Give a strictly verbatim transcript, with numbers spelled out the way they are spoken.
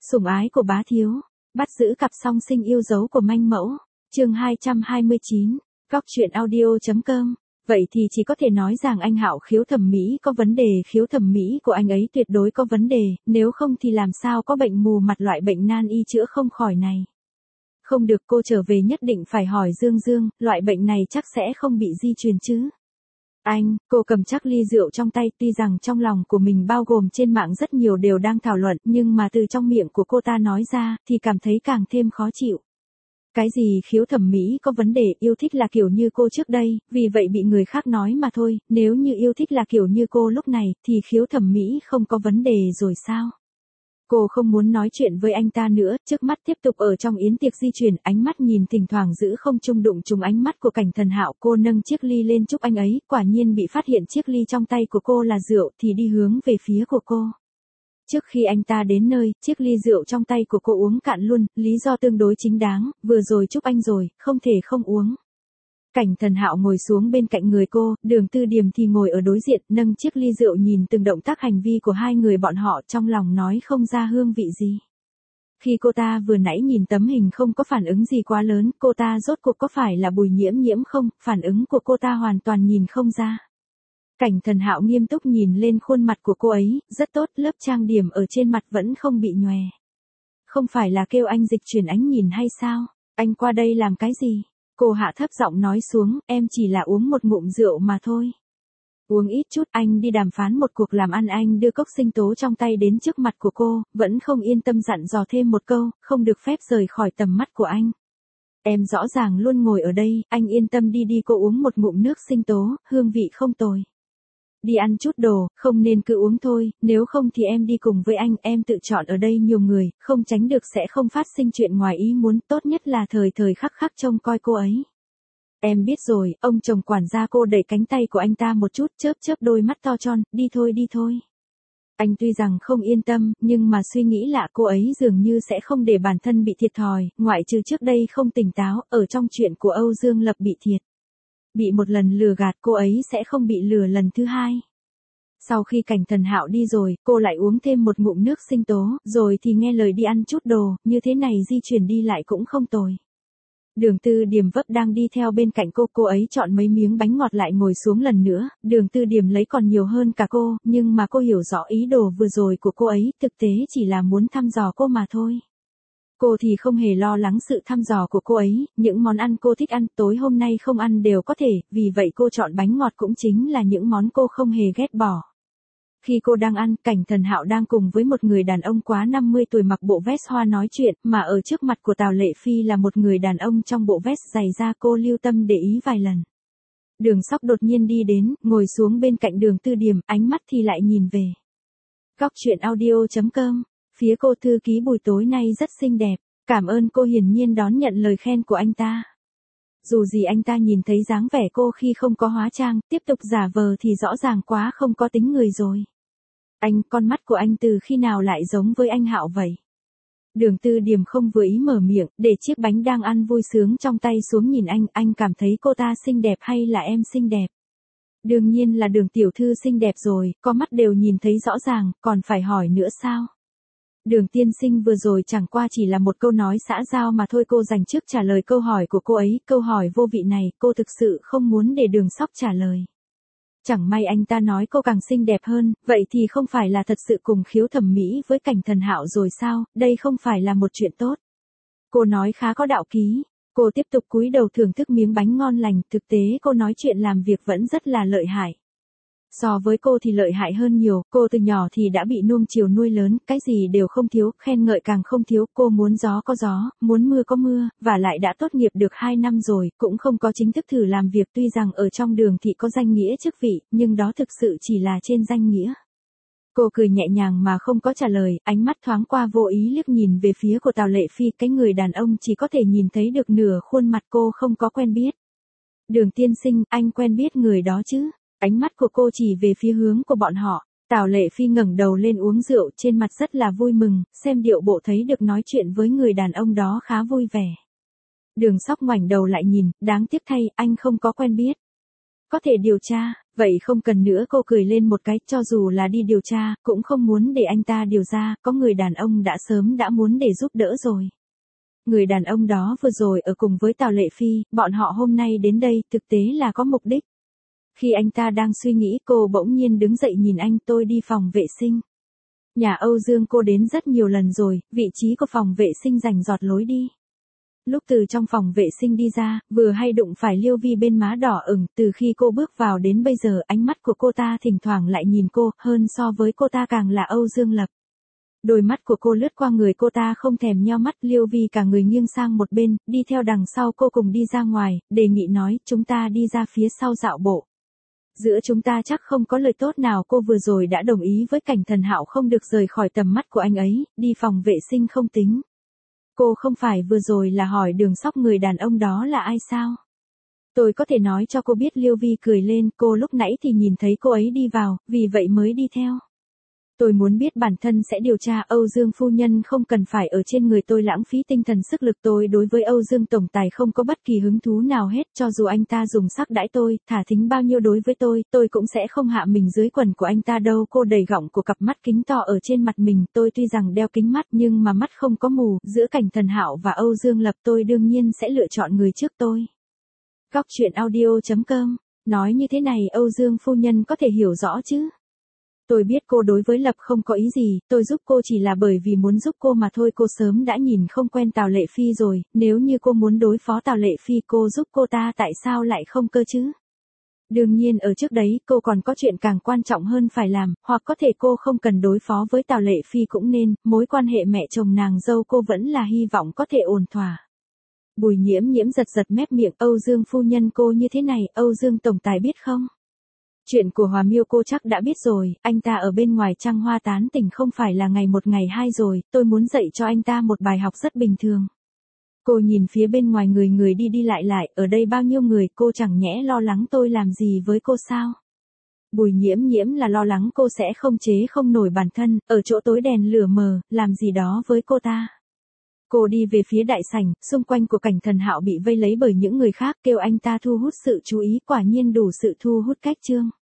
Sủng ái của bá thiếu, bắt giữ cặp song sinh yêu dấu của manh mẫu, chương hai trăm hai mươi chín, góc truyện audio.com. Vậy thì chỉ có thể nói rằng anh Hạo khiếu thẩm mỹ có vấn đề, khiếu thẩm mỹ của anh ấy tuyệt đối có vấn đề, nếu không thì làm sao có bệnh mù mặt loại bệnh nan y chữa không khỏi này. Không được, cô trở về nhất định phải hỏi Dương Dương, loại bệnh này chắc sẽ không bị di truyền chứ. Anh, cô cầm chắc ly rượu trong tay, tuy rằng trong lòng của mình bao gồm trên mạng rất nhiều đều đang thảo luận, nhưng mà từ trong miệng của cô ta nói ra, thì cảm thấy càng thêm khó chịu. Cái gì khiếu thẩm mỹ có vấn đề, yêu thích là kiểu như cô trước đây, vì vậy bị người khác nói mà thôi, nếu như yêu thích là kiểu như cô lúc này, thì khiếu thẩm mỹ không có vấn đề rồi sao? Cô không muốn nói chuyện với anh ta nữa, trước mắt tiếp tục ở trong yến tiệc di chuyển, ánh mắt nhìn thỉnh thoảng giữ không trung đụng trúng ánh mắt của Cảnh Thần Hạo, cô nâng chiếc ly lên chúc anh ấy, quả nhiên bị phát hiện chiếc ly trong tay của cô là rượu thì đi hướng về phía của cô. Trước khi anh ta đến nơi, chiếc ly rượu trong tay của cô uống cạn luôn, lý do tương đối chính đáng, vừa rồi chúc anh rồi, không thể không uống. Cảnh Thần Hạo ngồi xuống bên cạnh người cô, Đường Tư Điềm thì ngồi ở đối diện, nâng chiếc ly rượu nhìn từng động tác hành vi của hai người bọn họ, trong lòng nói không ra hương vị gì. Khi cô ta vừa nãy nhìn tấm hình không có phản ứng gì quá lớn, cô ta rốt cuộc có phải là Bùi Nhiễm Nhiễm không, phản ứng của cô ta hoàn toàn nhìn không ra. Cảnh Thần Hạo nghiêm túc nhìn lên khuôn mặt của cô ấy, rất tốt, lớp trang điểm ở trên mặt vẫn không bị nhòe. Không phải là kêu anh dịch chuyển ánh nhìn hay sao? Anh qua đây làm cái gì? Cô hạ thấp giọng nói xuống, em chỉ là uống một ngụm rượu mà thôi. Uống ít chút, anh đi đàm phán một cuộc làm ăn, anh đưa cốc sinh tố trong tay đến trước mặt của cô, vẫn không yên tâm dặn dò thêm một câu, không được phép rời khỏi tầm mắt của anh. Em rõ ràng luôn ngồi ở đây, anh yên tâm đi đi, cô uống một ngụm nước sinh tố, hương vị không tồi. Đi ăn chút đồ, không nên cứ uống thôi, nếu không thì em đi cùng với anh, em tự chọn ở đây nhiều người, không tránh được sẽ không phát sinh chuyện ngoài ý muốn, tốt nhất là thời thời khắc khắc trông coi cô ấy. Em biết rồi, ông chồng quản gia, cô đẩy cánh tay của anh ta một chút, chớp chớp đôi mắt to tròn, đi thôi đi thôi. Anh tuy rằng không yên tâm, nhưng mà suy nghĩ lạ, cô ấy dường như sẽ không để bản thân bị thiệt thòi, ngoại trừ trước đây không tỉnh táo, ở trong chuyện của Âu Dương Lập bị thiệt. Bị một lần lừa gạt, cô ấy sẽ không bị lừa lần thứ hai. Sau khi Cảnh Thần Hạo đi rồi, cô lại uống thêm một ngụm nước sinh tố, rồi thì nghe lời đi ăn chút đồ, như thế này di chuyển đi lại cũng không tồi. Đường Tư Điềm vấp đang đi theo bên cạnh cô, cô ấy chọn mấy miếng bánh ngọt lại ngồi xuống lần nữa, Đường Tư Điềm lấy còn nhiều hơn cả cô, nhưng mà cô hiểu rõ ý đồ vừa rồi của cô ấy, thực tế chỉ là muốn thăm dò cô mà thôi. Cô thì không hề lo lắng sự thăm dò của cô ấy, những món ăn cô thích ăn, tối hôm nay không ăn đều có thể, vì vậy cô chọn bánh ngọt cũng chính là những món cô không hề ghét bỏ. Khi cô đang ăn, Cảnh Thần Hạo đang cùng với một người đàn ông quá năm mươi tuổi mặc bộ vest hoa nói chuyện, mà ở trước mặt của Tào Lệ Phi là một người đàn ông trong bộ vest dày da, cô lưu tâm để ý vài lần. Đường Sóc đột nhiên đi đến, ngồi xuống bên cạnh Đường Tư Điềm, ánh mắt thì lại nhìn về. Góc truyện audio.com. Phía cô thư ký Bùi tối nay rất xinh đẹp, cảm ơn cô, hiển nhiên đón nhận lời khen của anh ta. Dù gì anh ta nhìn thấy dáng vẻ cô khi không có hóa trang, tiếp tục giả vờ thì rõ ràng quá không có tính người rồi. Anh, con mắt của anh từ khi nào lại giống với anh Hạo vậy? Đường Tư Điềm không vừa ý mở miệng, để chiếc bánh đang ăn vui sướng trong tay xuống nhìn anh, anh cảm thấy cô ta xinh đẹp hay là em xinh đẹp? Đương nhiên là Đường tiểu thư xinh đẹp rồi, có mắt đều nhìn thấy rõ ràng, còn phải hỏi nữa sao? Đường tiên sinh vừa rồi chẳng qua chỉ là một câu nói xã giao mà thôi, cô dành trước trả lời câu hỏi của cô ấy, câu hỏi vô vị này, cô thực sự không muốn để Đường Sóc trả lời. Chẳng may anh ta nói cô càng xinh đẹp hơn, vậy thì không phải là thật sự cùng khiếu thẩm mỹ với Cảnh Thần Hạo rồi sao, đây không phải là một chuyện tốt. Cô nói khá có đạo lý, cô tiếp tục cúi đầu thưởng thức miếng bánh ngon lành, thực tế cô nói chuyện làm việc vẫn rất là lợi hại. So với cô thì lợi hại hơn nhiều, cô từ nhỏ thì đã bị nuông chiều nuôi lớn, cái gì đều không thiếu, khen ngợi càng không thiếu, cô muốn gió có gió, muốn mưa có mưa, và lại đã tốt nghiệp được hai năm rồi, cũng không có chính thức thử làm việc, tuy rằng ở trong Đường thị có danh nghĩa chức vị, nhưng đó thực sự chỉ là trên danh nghĩa. Cô cười nhẹ nhàng mà không có trả lời, ánh mắt thoáng qua vô ý liếc nhìn về phía của Tào Lệ Phi, cái người đàn ông chỉ có thể nhìn thấy được nửa khuôn mặt, cô không có quen biết. Đường tiên sinh, anh quen biết người đó chứ? Ánh mắt của cô chỉ về phía hướng của bọn họ. Tào Lệ Phi ngẩng đầu lên uống rượu, trên mặt rất là vui mừng, xem điệu bộ thấy được nói chuyện với người đàn ông đó khá vui vẻ. Đường Sóc ngoảnh đầu lại nhìn, đáng tiếc thay, anh không có quen biết. Có thể điều tra, vậy không cần nữa. Cô cười lên một cái, cho dù là đi điều tra, cũng không muốn để anh ta điều ra, có người đàn ông đã sớm đã muốn để giúp đỡ rồi. Người đàn ông đó vừa rồi ở cùng với Tào Lệ Phi, bọn họ hôm nay đến đây, thực tế là có mục đích. Khi anh ta đang suy nghĩ, cô bỗng nhiên đứng dậy nhìn anh, tôi đi phòng vệ sinh. Nhà Âu Dương cô đến rất nhiều lần rồi, vị trí của phòng vệ sinh rành rọt lối đi. Lúc từ trong phòng vệ sinh đi ra, vừa hay đụng phải Liêu Vi bên má đỏ ửng, từ khi cô bước vào đến bây giờ ánh mắt của cô ta thỉnh thoảng lại nhìn cô, hơn so với cô ta càng là Âu Dương Lập. Đôi mắt của cô lướt qua người cô ta không thèm nheo mắt. Liêu Vi cả người nghiêng sang một bên, đi theo đằng sau cô cùng đi ra ngoài, đề nghị nói, chúng ta đi ra phía sau dạo bộ. Giữa chúng ta chắc không có lời tốt nào. Cô vừa rồi đã đồng ý với Cảnh Thần Hạo không được rời khỏi tầm mắt của anh ấy, đi phòng vệ sinh không tính. Cô không phải vừa rồi là hỏi Đường Sóc người đàn ông đó là ai sao? Tôi có thể nói cho cô biết. Liêu Vi cười lên, cô lúc nãy thì nhìn thấy cô ấy đi vào, vì vậy mới đi theo. Tôi muốn biết bản thân sẽ điều tra. Âu Dương phu nhân không cần phải ở trên người tôi lãng phí tinh thần sức lực. Tôi đối với Âu Dương tổng tài không có bất kỳ hứng thú nào hết, cho dù anh ta dùng sắc đãi tôi, thả thính bao nhiêu đối với tôi, tôi cũng sẽ không hạ mình dưới quần của anh ta đâu. Cô đầy gọng của cặp mắt kính to ở trên mặt mình, tôi tuy rằng đeo kính mắt nhưng mà mắt không có mù, giữa Cảnh Thần Hạo và Âu Dương Lập tôi đương nhiên sẽ lựa chọn người trước tôi. Góc truyện audio chấm com, nói như thế này Âu Dương phu nhân có thể hiểu rõ chứ? Tôi biết cô đối với Lập không có ý gì, tôi giúp cô chỉ là bởi vì muốn giúp cô mà thôi. Cô sớm đã nhìn không quen Tào Lệ Phi rồi, nếu như cô muốn đối phó Tào Lệ Phi cô giúp cô ta tại sao lại không cơ chứ? Đương nhiên ở trước đấy cô còn có chuyện càng quan trọng hơn phải làm, hoặc có thể cô không cần đối phó với Tào Lệ Phi cũng nên, mối quan hệ mẹ chồng nàng dâu cô vẫn là hy vọng có thể ổn thỏa. Bùi Nhiễm Nhiễm giật giật mép miệng, Âu Dương phu nhân cô như thế này, Âu Dương tổng tài biết không? Chuyện của Hòa Miêu cô chắc đã biết rồi, anh ta ở bên ngoài trăng hoa tán tỉnh không phải là ngày một ngày hai rồi, tôi muốn dạy cho anh ta một bài học rất bình thường. Cô nhìn phía bên ngoài người người đi đi lại lại, ở đây bao nhiêu người, cô chẳng nhẽ lo lắng tôi làm gì với cô sao? Bùi Nhiễm Nhiễm là lo lắng cô sẽ không chế không nổi bản thân, ở chỗ tối đèn lửa mờ, làm gì đó với cô ta. Cô đi về phía đại sảnh, xung quanh của Cảnh Thần Hạo bị vây lấy bởi những người khác, kêu anh ta thu hút sự chú ý, quả nhiên đủ sự thu hút cách chương.